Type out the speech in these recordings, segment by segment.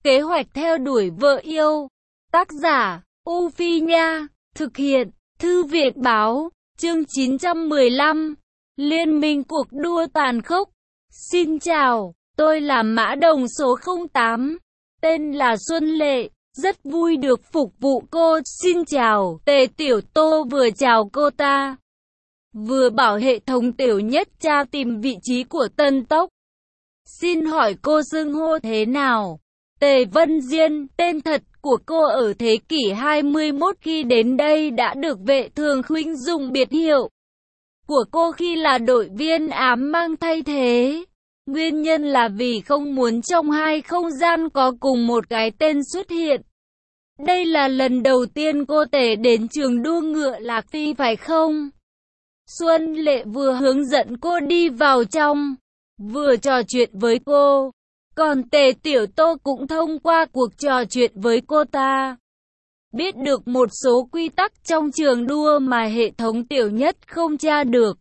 Kế hoạch theo đuổi vợ yêu. Tác giả, U Phi Nha. Thực hiện, Thư viện Báo. Chương 915. Liên minh cuộc đua tàn khốc. Xin chào, tôi là Mã Đồng số 08. Tên là Xuân Lệ. Rất vui được phục vụ cô. Xin chào, Tề Tiểu Tô vừa chào cô ta. Vừa bảo hệ thống Tiểu Nhất tra tìm vị trí của Tân Tốc. Xin hỏi cô xưng hô thế nào? Tề Vân Diên, tên thật của cô ở thế kỷ 21 khi đến đây đã được Vệ Thường Khuynh dùng biệt hiệu của cô khi là đội viên ám mang thay thế. Nguyên nhân là vì không muốn trong hai không gian có cùng một cái tên xuất hiện. Đây là lần đầu tiên cô Tề đến trường đua ngựa Lạc Phi phải không? Xuân Lệ vừa hướng dẫn cô đi vào trong, vừa trò chuyện với cô. Còn Tề Tiểu Tô cũng thông qua cuộc trò chuyện với cô ta, biết được một số quy tắc trong trường đua mà hệ thống Tiểu Nhất không tra được.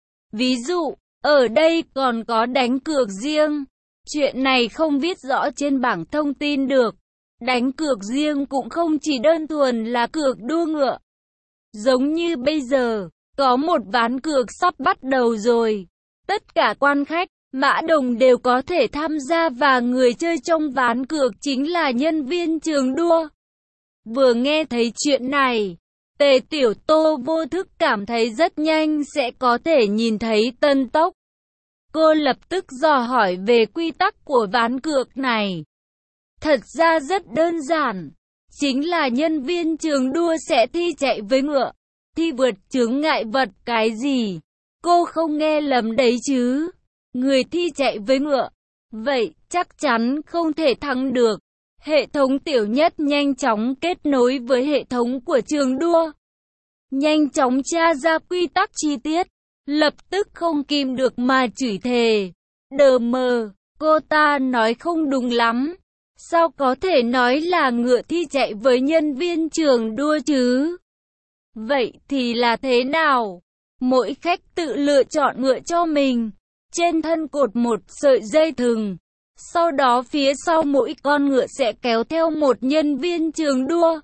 Ví dụ, ở đây còn có đánh cược riêng. Chuyện này không viết rõ trên bảng thông tin được. Đánh cược riêng cũng không chỉ đơn thuần là cược đua ngựa. Giống như bây giờ, có một ván cược sắp bắt đầu rồi. Tất cả quan khách, Mã Đồng đều có thể tham gia và người chơi trong ván cược chính là nhân viên trường đua. Vừa nghe thấy chuyện này, Tề Tiểu Tô vô thức cảm thấy rất nhanh sẽ có thể nhìn thấy Tân Tốc. Cô lập tức dò hỏi về quy tắc của ván cược này. Thật ra rất đơn giản, chính là nhân viên trường đua sẽ thi chạy với ngựa, thi vượt chướng ngại vật cái gì. Cô không nghe lầm đấy chứ. Người thi chạy với ngựa, vậy chắc chắn không thể thắng được. Hệ thống Tiểu Nhất nhanh chóng kết nối với hệ thống của trường đua. Nhanh chóng tra ra quy tắc chi tiết, lập tức không kìm được mà chửi thề. Đờ mờ, cô ta nói không đúng lắm. Sao có thể nói là ngựa thi chạy với nhân viên trường đua chứ? Vậy thì là thế nào? Mỗi khách tự lựa chọn ngựa cho mình. Trên thân cột một sợi dây thừng. Sau đó phía sau mỗi con ngựa sẽ kéo theo một nhân viên trường đua.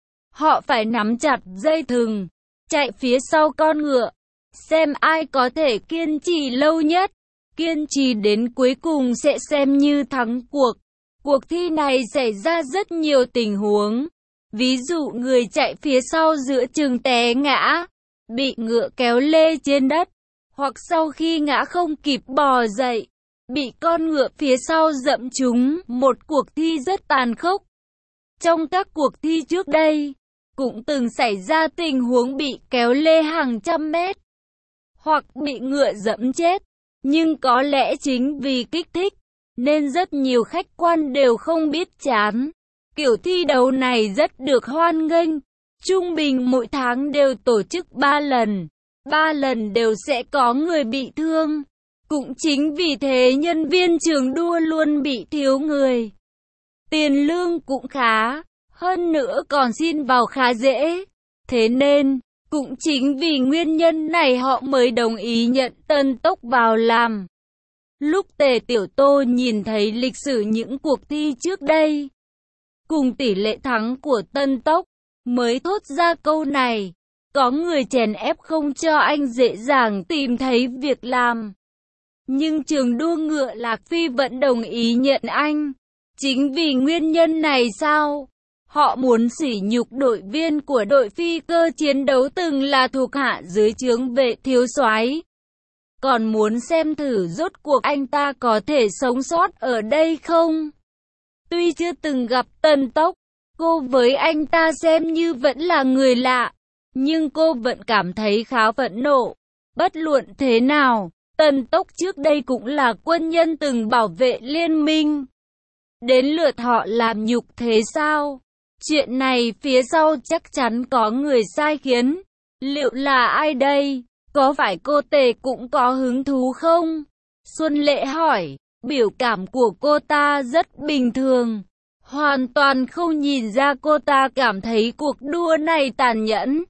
Họ phải nắm chặt dây thừng, chạy phía sau con ngựa, xem ai có thể kiên trì lâu nhất. Kiên trì đến cuối cùng sẽ xem như thắng cuộc. Cuộc thi này xảy ra rất nhiều tình huống. Ví dụ người chạy phía sau giữa chừng té ngã, bị ngựa kéo lê trên đất. Hoặc sau khi ngã không kịp bò dậy, bị con ngựa phía sau dẫm trúng. Một cuộc thi rất tàn khốc. Trong các cuộc thi trước đây, cũng từng xảy ra tình huống bị kéo lê hàng trăm mét, hoặc bị ngựa dẫm chết. Nhưng có lẽ chính vì kích thích, nên rất nhiều khách quan đều không biết chán. Kiểu thi đấu này rất được hoan nghênh. Trung bình mỗi tháng đều tổ chức 3 lần. 3 lần đều sẽ có người bị thương. Cũng chính vì thế nhân viên trường đua luôn bị thiếu người. Tiền lương cũng khá, hơn nữa còn xin vào khá dễ. Thế nên, cũng chính vì nguyên nhân này họ mới đồng ý nhận Tân Tốc vào làm. Lúc Tề Tiểu Tô nhìn thấy lịch sử những cuộc thi trước đây, cùng tỷ lệ thắng của Tân Tốc, mới thốt ra câu này. Có người chèn ép không cho anh dễ dàng tìm thấy việc làm. Nhưng trường đua ngựa Lạc Phi vẫn đồng ý nhận anh. Chính vì nguyên nhân này sao? Họ muốn sỉ nhục đội viên của đội phi cơ chiến đấu từng là thuộc hạ dưới trướng Vệ thiếu soái. Còn muốn xem thử rốt cuộc anh ta có thể sống sót ở đây không? Tuy chưa từng gặp Tân Tốc, cô với anh ta xem như vẫn là người lạ. Nhưng cô vẫn cảm thấy khá phẫn nộ. Bất luận thế nào, Tân Tốc trước đây cũng là quân nhân từng bảo vệ liên minh. Đến lượt họ làm nhục thế sao? Chuyện này phía sau chắc chắn có người sai khiến. Liệu là ai đây? Có phải cô Tề cũng có hứng thú không? Xuân Lệ hỏi. Biểu cảm của cô ta rất bình thường. Hoàn toàn không nhìn ra cô ta cảm thấy cuộc đua này tàn nhẫn.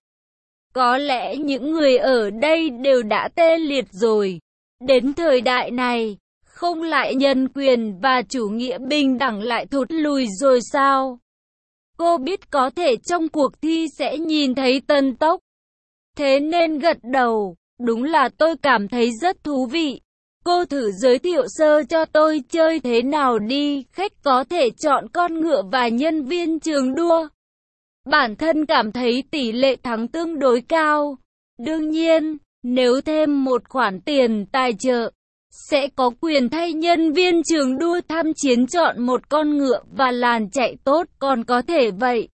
Có lẽ những người ở đây đều đã tê liệt rồi. Đến thời đại này, Không lại nhân quyền và chủ nghĩa bình đẳng lại thụt lùi rồi sao? Cô biết có thể trong cuộc thi sẽ nhìn thấy Tân Tốc. Thế nên gật đầu, đúng là tôi cảm thấy rất thú vị. Cô thử giới thiệu sơ cho tôi chơi thế nào đi, khách có thể chọn con ngựa và nhân viên trường đua. Bản thân cảm thấy tỷ lệ thắng tương đối cao. Đương nhiên, nếu thêm một khoản tiền tài trợ, sẽ có quyền thay nhân viên trường đua tham chiến chọn một con ngựa và làn chạy tốt, còn có thể vậy.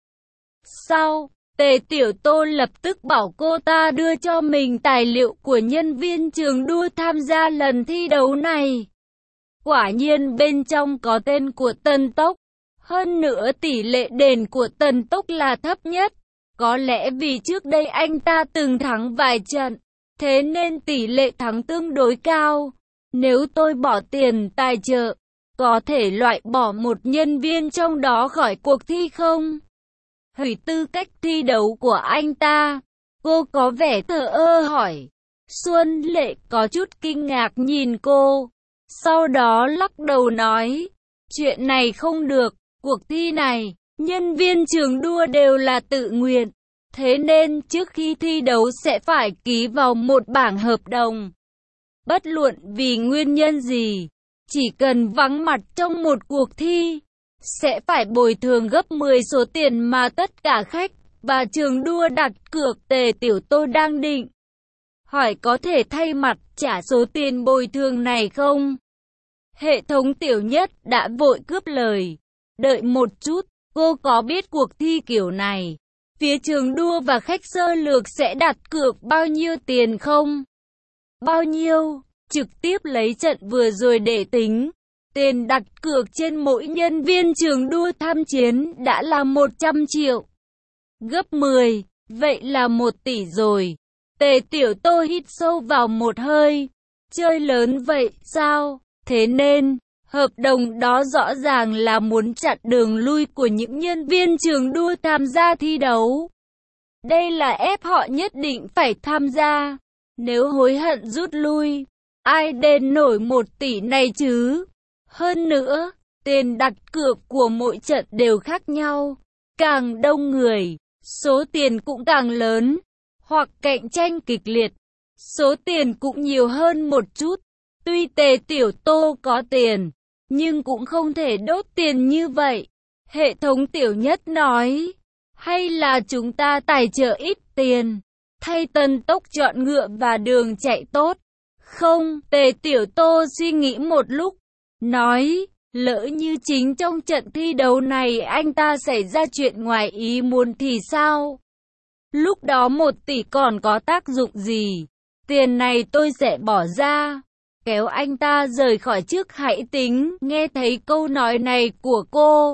Sau, Tề Tiểu Tô lập tức bảo cô ta đưa cho mình tài liệu của nhân viên trường đua tham gia lần thi đấu này. Quả nhiên bên trong có tên của Tân Tốc. Hơn nữa tỷ lệ đền của Tân Tốc là thấp nhất. Có lẽ vì trước đây anh ta từng thắng vài trận, thế nên tỷ lệ thắng tương đối cao. Nếu tôi bỏ tiền tài trợ, có thể loại bỏ một nhân viên trong đó khỏi cuộc thi không? Hủy tư cách thi đấu của anh ta. Cô có vẻ thờ ơ hỏi. Xuân Lệ có chút kinh ngạc nhìn cô. Sau đó lắc đầu nói. Chuyện này không được. Cuộc thi này, nhân viên trường đua đều là tự nguyện. Thế nên trước khi thi đấu sẽ phải ký vào một bảng hợp đồng. Bất luận vì nguyên nhân gì, chỉ cần vắng mặt trong một cuộc thi, sẽ phải bồi thường gấp 10 số tiền mà tất cả khách và trường đua đặt cược. Tề Tiểu Tô đang định hỏi có thể thay mặt trả số tiền bồi thường này không? Hệ thống Tiểu Nhất đã vội cướp lời. Đợi một chút, cô có biết cuộc thi kiểu này, phía trường đua và khách sơ lược sẽ đặt cược bao nhiêu tiền không? Bao nhiêu? Trực tiếp lấy trận vừa rồi để tính. Tiền đặt cược trên mỗi nhân viên trường đua tham chiến đã là 100 triệu. Gấp 10, vậy là 1 tỷ rồi. Tề Tiểu Tô hít sâu vào một hơi. Chơi lớn vậy sao? Thế nên, hợp đồng đó rõ ràng là muốn chặn đường lui của những nhân viên trường đua tham gia thi đấu. Đây là ép họ nhất định phải tham gia. Nếu hối hận rút lui, ai đền nổi 1 tỷ này chứ? Hơn nữa, tiền đặt cược của mỗi trận đều khác nhau. Càng đông người, số tiền cũng càng lớn. Hoặc cạnh tranh kịch liệt, số tiền cũng nhiều hơn một chút. Tuy Tề Tiểu Tô có tiền, nhưng cũng không thể đốt tiền như vậy. Hệ thống Tiểu Nhất nói, hay là chúng ta tài trợ ít tiền, thay Tân Tốc chọn ngựa và đường chạy tốt. Không, Tề Tiểu Tô suy nghĩ một lúc, nói, lỡ như chính trong trận thi đấu này anh ta xảy ra chuyện ngoài ý muốn thì sao? Lúc đó 1 tỷ còn có tác dụng gì? Tiền này tôi sẽ bỏ ra. Kéo anh ta rời khỏi trước hãy tính. Nghe thấy câu nói này của cô,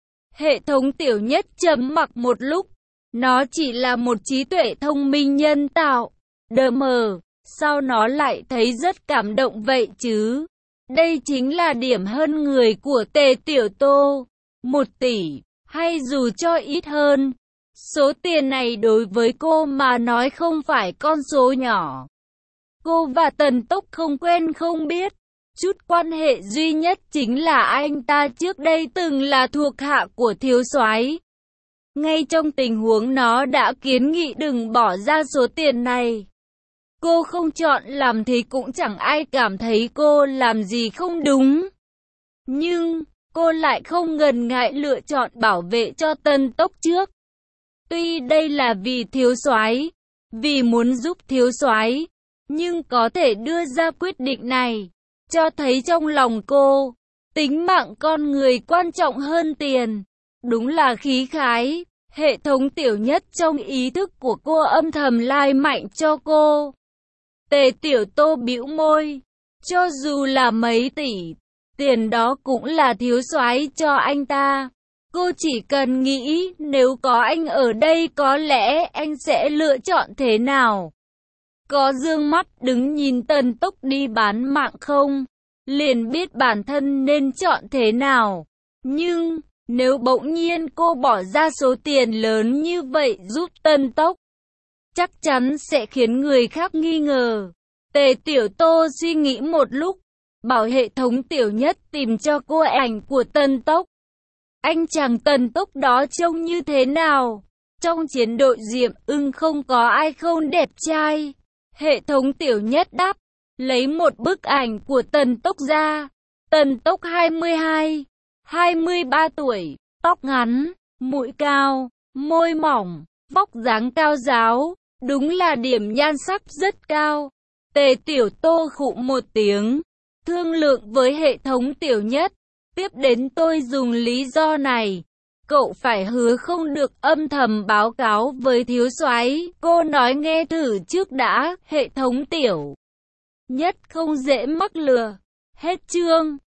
hệ thống Tiểu Nhất trầm mặc một lúc. Nó chỉ là một trí tuệ thông minh nhân tạo. Đờ mờ, sao nó lại thấy rất cảm động vậy chứ? Đây chính là điểm hơn người của Tề Tiểu Tô. 1 tỷ, hay dù cho ít hơn, số tiền này đối với cô mà nói không phải con số nhỏ. Cô và Tần Tốc không quen không biết. Chút quan hệ duy nhất chính là anh ta trước đây từng là thuộc hạ của thiếu soái. Ngay trong tình huống nó đã kiến nghị đừng bỏ ra số tiền này. Cô không chọn làm thì cũng chẳng ai cảm thấy cô làm gì không đúng. Nhưng, cô lại không ngần ngại lựa chọn bảo vệ cho Tần Tốc trước. Tuy đây là vì thiếu soái, vì muốn giúp thiếu soái, nhưng có thể đưa ra quyết định này, cho thấy trong lòng cô, tính mạng con người quan trọng hơn tiền. Đúng là khí khái, hệ thống Tiểu Nhất trong ý thức của cô âm thầm lai mạnh cho cô. Tề Tiểu Tô bĩu môi, cho dù là mấy tỷ, tiền đó cũng là thiếu soái cho anh ta. Cô chỉ cần nghĩ nếu có anh ở đây có lẽ anh sẽ lựa chọn thế nào. Có dương mắt đứng nhìn Tần Tốc đi bán mạng không? Liền biết bản thân nên chọn thế nào. Nhưng, nếu bỗng nhiên cô bỏ ra số tiền lớn như vậy giúp Tần Tốc, chắc chắn sẽ khiến người khác nghi ngờ. Tề Tiểu Tô suy nghĩ một lúc, bảo hệ thống tiểu nhất tìm cho cô ảnh của Tần Tốc. Anh chàng Tần Tốc đó trông như thế nào? Trong chiến đội Diệm Ưng không có ai không đẹp trai. Hệ thống tiểu nhất đáp, lấy một bức ảnh của Tần Tốc ra. Tần Tốc 22, 23 tuổi, tóc ngắn, mũi cao, môi mỏng, vóc dáng cao ráo, đúng là điểm nhan sắc rất cao. Tề Tiểu Tô khụ một tiếng, thương lượng với hệ thống tiểu nhất. Tiếp đến tôi dùng lý do này. Cậu phải hứa không được âm thầm báo cáo với thiếu soái. Cô nói nghe thử trước đã, hệ thống tiểu nhất không dễ mắc lừa. Hết chương.